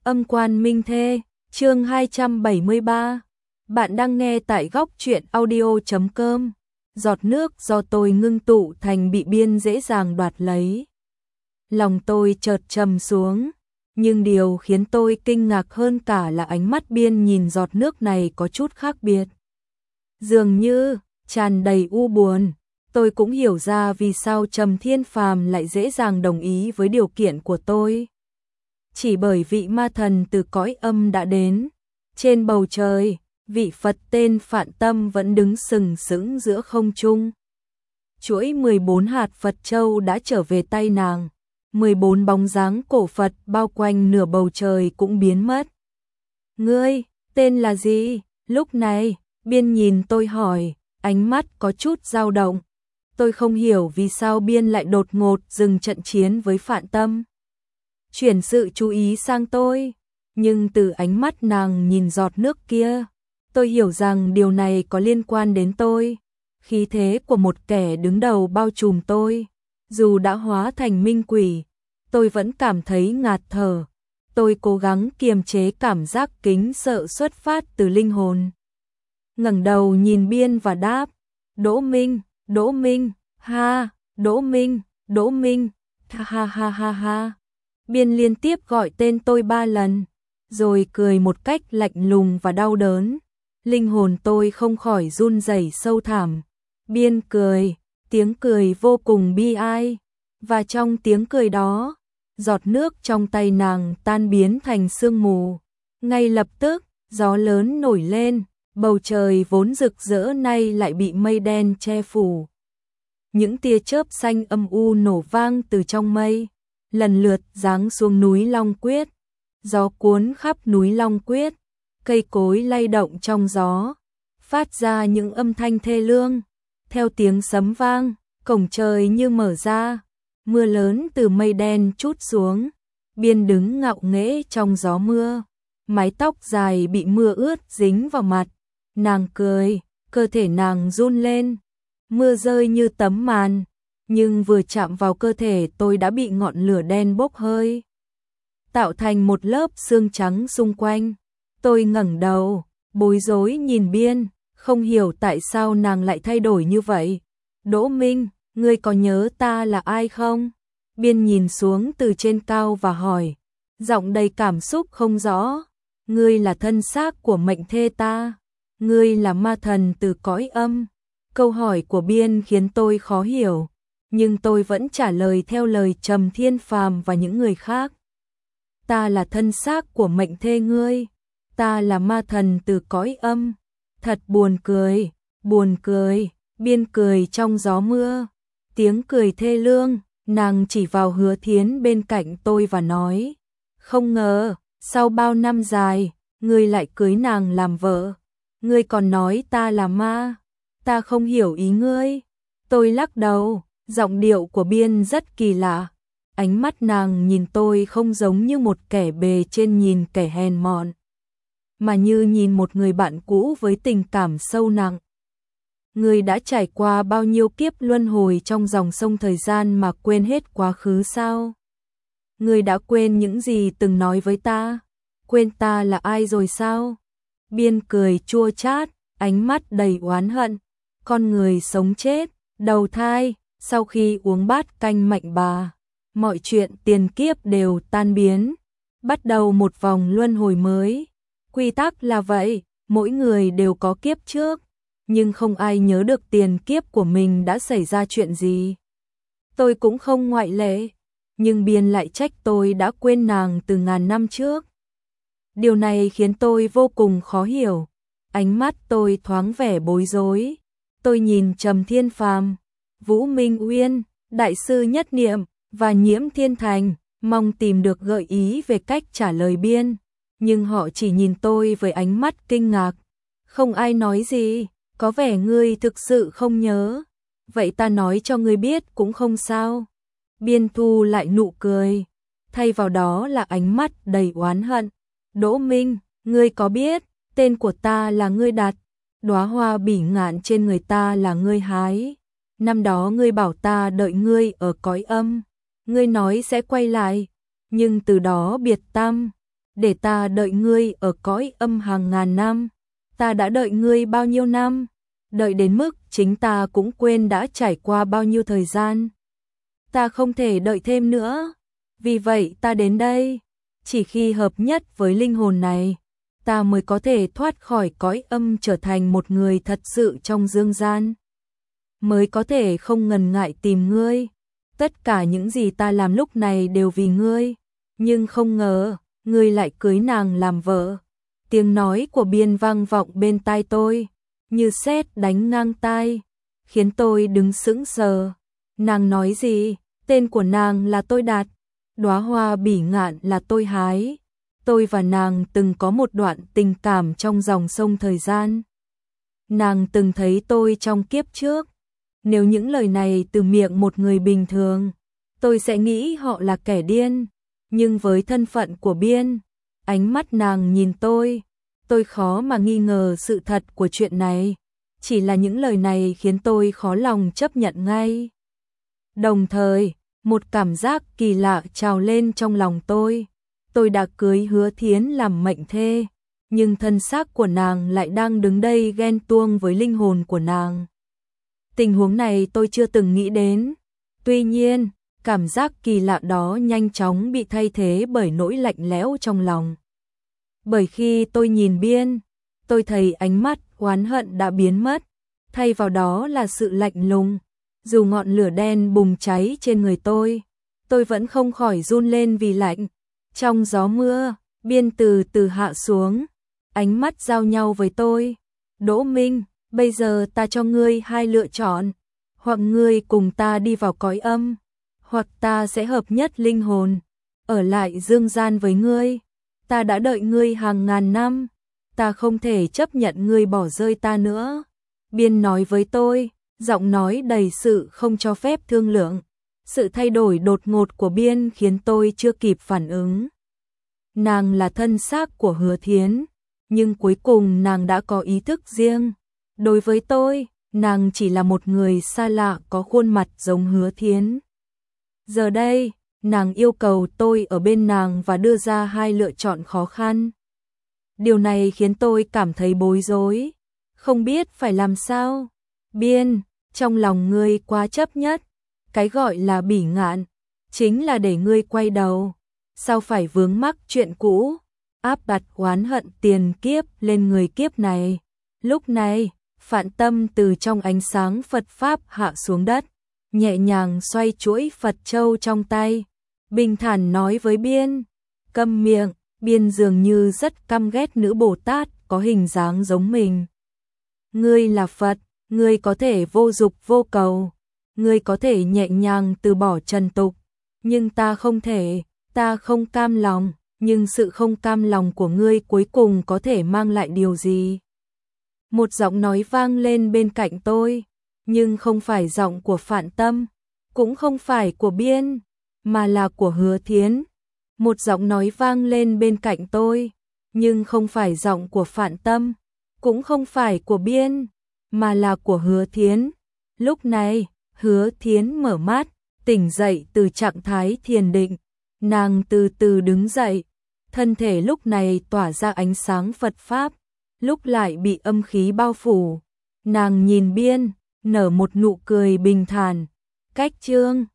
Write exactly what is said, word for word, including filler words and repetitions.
Âm quan minh thê, chương hai trăm bảy mươi ba. Bạn đang nghe tại góc truyện audio chấm com. Giọt nước do tôi ngưng tụ thành bị Biên dễ dàng đoạt lấy. Lòng tôi chợt trầm xuống, nhưng điều khiến tôi kinh ngạc hơn cả là ánh mắt Biên nhìn giọt nước này có chút khác biệt. Dường như tràn đầy u buồn. Tôi cũng hiểu ra vì sao Trầm Thiên Phàm lại dễ dàng đồng ý với điều kiện của tôi. Chỉ bởi vị ma thần từ cõi âm đã đến. Trên bầu trời, vị Phật tên Phạn Tâm vẫn đứng sừng sững giữa không trung. Chuỗi mười bốn hạt Phật châu đã trở về tay nàng. mười bốn bóng dáng cổ Phật bao quanh nửa bầu trời cũng biến mất. Ngươi, tên là gì? Lúc này, Biên nhìn tôi hỏi, ánh mắt có chút dao động. Tôi không hiểu vì sao Biên lại đột ngột dừng trận chiến với Phạn Tâm. Chuyển sự chú ý sang tôi, nhưng từ ánh mắt nàng nhìn giọt nước kia, tôi hiểu rằng điều này có liên quan đến tôi. Khí thế của một kẻ đứng đầu bao trùm tôi, dù đã hóa thành minh quỷ, tôi vẫn cảm thấy ngạt thở. Tôi cố gắng kiềm chế cảm giác kính sợ xuất phát từ linh hồn. Ngẩng đầu nhìn Biên và đáp, Đỗ Minh, Đỗ Minh, ha, Đỗ Minh, Đỗ Minh, ha ha ha ha ha. Biên liên tiếp gọi tên tôi ba lần, rồi cười một cách lạnh lùng và đau đớn. Linh hồn tôi không khỏi run rẩy sâu thẳm. Biên cười, tiếng cười vô cùng bi ai, và trong tiếng cười đó, giọt nước trong tay nàng tan biến thành sương mù. Ngay lập tức, gió lớn nổi lên, bầu trời vốn rực rỡ nay lại bị mây đen che phủ. Những tia chớp xanh âm u nổ vang từ trong mây, lần lượt giáng xuống núi Long Quyết. Gió cuốn khắp núi Long Quyết, cây cối lay động trong gió, phát ra những âm thanh thê lương. Theo tiếng sấm vang, cổng trời như mở ra, mưa lớn từ mây đen trút xuống. Biên đứng ngạo nghễ trong gió mưa, mái tóc dài bị mưa ướt dính vào mặt. Nàng cười, cơ thể nàng run lên, mưa rơi như tấm màn. Nhưng vừa chạm vào cơ thể tôi đã bị ngọn lửa đen bốc hơi, tạo thành một lớp sương trắng xung quanh. Tôi ngẩng đầu, bối rối nhìn Biên, không hiểu tại sao nàng lại thay đổi như vậy. Đỗ Minh, ngươi có nhớ ta là ai không? Biên nhìn xuống từ trên cao và hỏi, giọng đầy cảm xúc không rõ. Ngươi là thân xác của mệnh thê ta, ngươi là ma thần từ cõi âm. Câu hỏi của Biên khiến tôi khó hiểu, nhưng tôi vẫn trả lời theo lời Trầm Thiên Phàm và những người khác. Ta là thân xác của mệnh thê ngươi, ta là ma thần từ cõi âm. Thật buồn cười, buồn cười. Biên cười trong gió mưa, tiếng cười thê lương. Nàng chỉ vào Hứa Thiến bên cạnh tôi và nói, không ngờ, sau bao năm dài, ngươi lại cưới nàng làm vợ. Ngươi còn nói ta là ma, ta không hiểu ý ngươi. Tôi lắc đầu. Giọng điệu của Biên rất kỳ lạ. Ánh mắt nàng nhìn tôi không giống như một kẻ bề trên nhìn kẻ hèn mọn, mà như nhìn một người bạn cũ với tình cảm sâu nặng. Ngươi đã trải qua bao nhiêu kiếp luân hồi trong dòng sông thời gian mà quên hết quá khứ sao? Ngươi đã quên những gì từng nói với ta? Quên ta là ai rồi sao? Biên cười chua chát, ánh mắt đầy oán hận. Con người sống chết, đầu thai. Sau khi uống bát canh mạnh bà, mọi chuyện tiền kiếp đều tan biến, bắt đầu một vòng luân hồi mới. Quy tắc là vậy, mỗi người đều có kiếp trước, nhưng không ai nhớ được tiền kiếp của mình đã xảy ra chuyện gì. Tôi cũng không ngoại lệ, nhưng Biên lại trách tôi đã quên nàng từ ngàn năm trước. Điều này khiến tôi vô cùng khó hiểu. Ánh mắt tôi thoáng vẻ bối rối. Tôi nhìn Trầm Thiên Phàm, Vũ Minh Uyên, Đại sư Nhất Niệm và Nhiễm Thiên Thành, mong tìm được gợi ý về cách trả lời Biên, nhưng họ chỉ nhìn tôi với ánh mắt kinh ngạc. Không ai nói gì, có vẻ ngươi thực sự không nhớ. Vậy ta nói cho ngươi biết cũng không sao. Biên thu lại nụ cười, thay vào đó là ánh mắt đầy oán hận. Đỗ Minh, ngươi có biết, tên của ta là ngươi đặt, đóa hoa bỉ ngạn trên người ta là ngươi hái. Năm đó ngươi bảo ta đợi ngươi ở cõi âm, ngươi nói sẽ quay lại, nhưng từ đó biệt tăm. để ta đợi ngươi ở cõi âm hàng ngàn năm. Ta đã đợi ngươi bao nhiêu năm, đợi đến mức chính ta cũng quên đã trải qua bao nhiêu thời gian. Ta không thể đợi thêm nữa, vì vậy ta đến đây. Chỉ khi hợp nhất với linh hồn này, ta mới có thể thoát khỏi cõi âm trở thành một người thật sự trong dương gian. Mới có thể không ngần ngại tìm ngươi. Tất cả những gì ta làm lúc này đều vì ngươi, nhưng không ngờ, ngươi lại cưới nàng làm vợ. Tiếng nói của Biên vang vọng bên tai tôi, như sét đánh ngang tai, khiến tôi đứng sững sờ. Nàng nói gì? Tên của nàng là tôi đặt, đóa hoa bỉ ngạn là tôi hái. Tôi và nàng từng có một đoạn tình cảm trong dòng sông thời gian. Nàng từng thấy tôi trong kiếp trước. Nếu những lời này từ miệng một người bình thường, tôi sẽ nghĩ họ là kẻ điên. Nhưng với thân phận của Biên, ánh mắt nàng nhìn tôi, tôi khó mà nghi ngờ sự thật của chuyện này. Chỉ là những lời này khiến tôi khó lòng chấp nhận ngay. Đồng thời, một cảm giác kỳ lạ trào lên trong lòng tôi. Tôi đã cưới Hứa Thiến làm mệnh thê, nhưng thân xác của nàng lại đang đứng đây ghen tuông với linh hồn của nàng. Tình huống này tôi chưa từng nghĩ đến. Tuy nhiên, cảm giác kỳ lạ đó nhanh chóng bị thay thế bởi nỗi lạnh lẽo trong lòng. Bởi khi tôi nhìn Biên, tôi thấy ánh mắt oán hận đã biến mất, thay vào đó là sự lạnh lùng. Dù ngọn lửa đen bùng cháy trên người tôi, tôi vẫn không khỏi run lên vì lạnh. Trong gió mưa, Biên từ từ hạ xuống, ánh mắt giao nhau với tôi. Đỗ Minh, bây giờ ta cho ngươi hai lựa chọn, hoặc ngươi cùng ta đi vào cõi âm, hoặc ta sẽ hợp nhất linh hồn, ở lại dương gian với ngươi. Ta đã đợi ngươi hàng ngàn năm, ta không thể chấp nhận ngươi bỏ rơi ta nữa. Biên nói với tôi, giọng nói đầy sự không cho phép thương lượng. Sự thay đổi đột ngột của Biên khiến tôi chưa kịp phản ứng. Nàng là thân xác của Hứa Thiến, nhưng cuối cùng nàng đã có ý thức riêng. Đối với tôi, nàng chỉ là một người xa lạ có khuôn mặt giống Hứa Thiến. Giờ đây, nàng yêu cầu tôi ở bên nàng và đưa ra hai lựa chọn khó khăn. Điều này khiến tôi cảm thấy bối rối, không biết phải làm sao. Biên, trong lòng ngươi quá chấp nhất, cái gọi là bỉ ngạn, chính là để ngươi quay đầu. Sao phải vướng mắc chuyện cũ, áp đặt oán hận tiền kiếp lên người kiếp này. Lúc này, Phạn Tâm từ trong ánh sáng Phật Pháp hạ xuống đất, nhẹ nhàng xoay chuỗi Phật Châu trong tay, bình thản nói với Biên, câm miệng. Biên dường như rất căm ghét nữ Bồ Tát có hình dáng giống mình. Ngươi là Phật, ngươi có thể vô dục vô cầu, ngươi có thể nhẹ nhàng từ bỏ trần tục, nhưng ta không thể, ta không cam lòng, nhưng sự không cam lòng của ngươi cuối cùng có thể mang lại điều gì? Một giọng nói vang lên bên cạnh tôi, nhưng không phải giọng của Phạn Tâm, cũng không phải của Biên, mà là của Hứa Thiến. Một giọng nói vang lên bên cạnh tôi, nhưng không phải giọng của Phạn Tâm, cũng không phải của Biên, mà là của Hứa Thiến. Lúc này, Hứa Thiến mở mắt, tỉnh dậy từ trạng thái thiền định. Nàng từ từ đứng dậy, thân thể lúc này tỏa ra ánh sáng Phật Pháp, lúc lại bị âm khí bao phủ. Nàng nhìn Biên, nở một nụ cười bình thản. Cách chương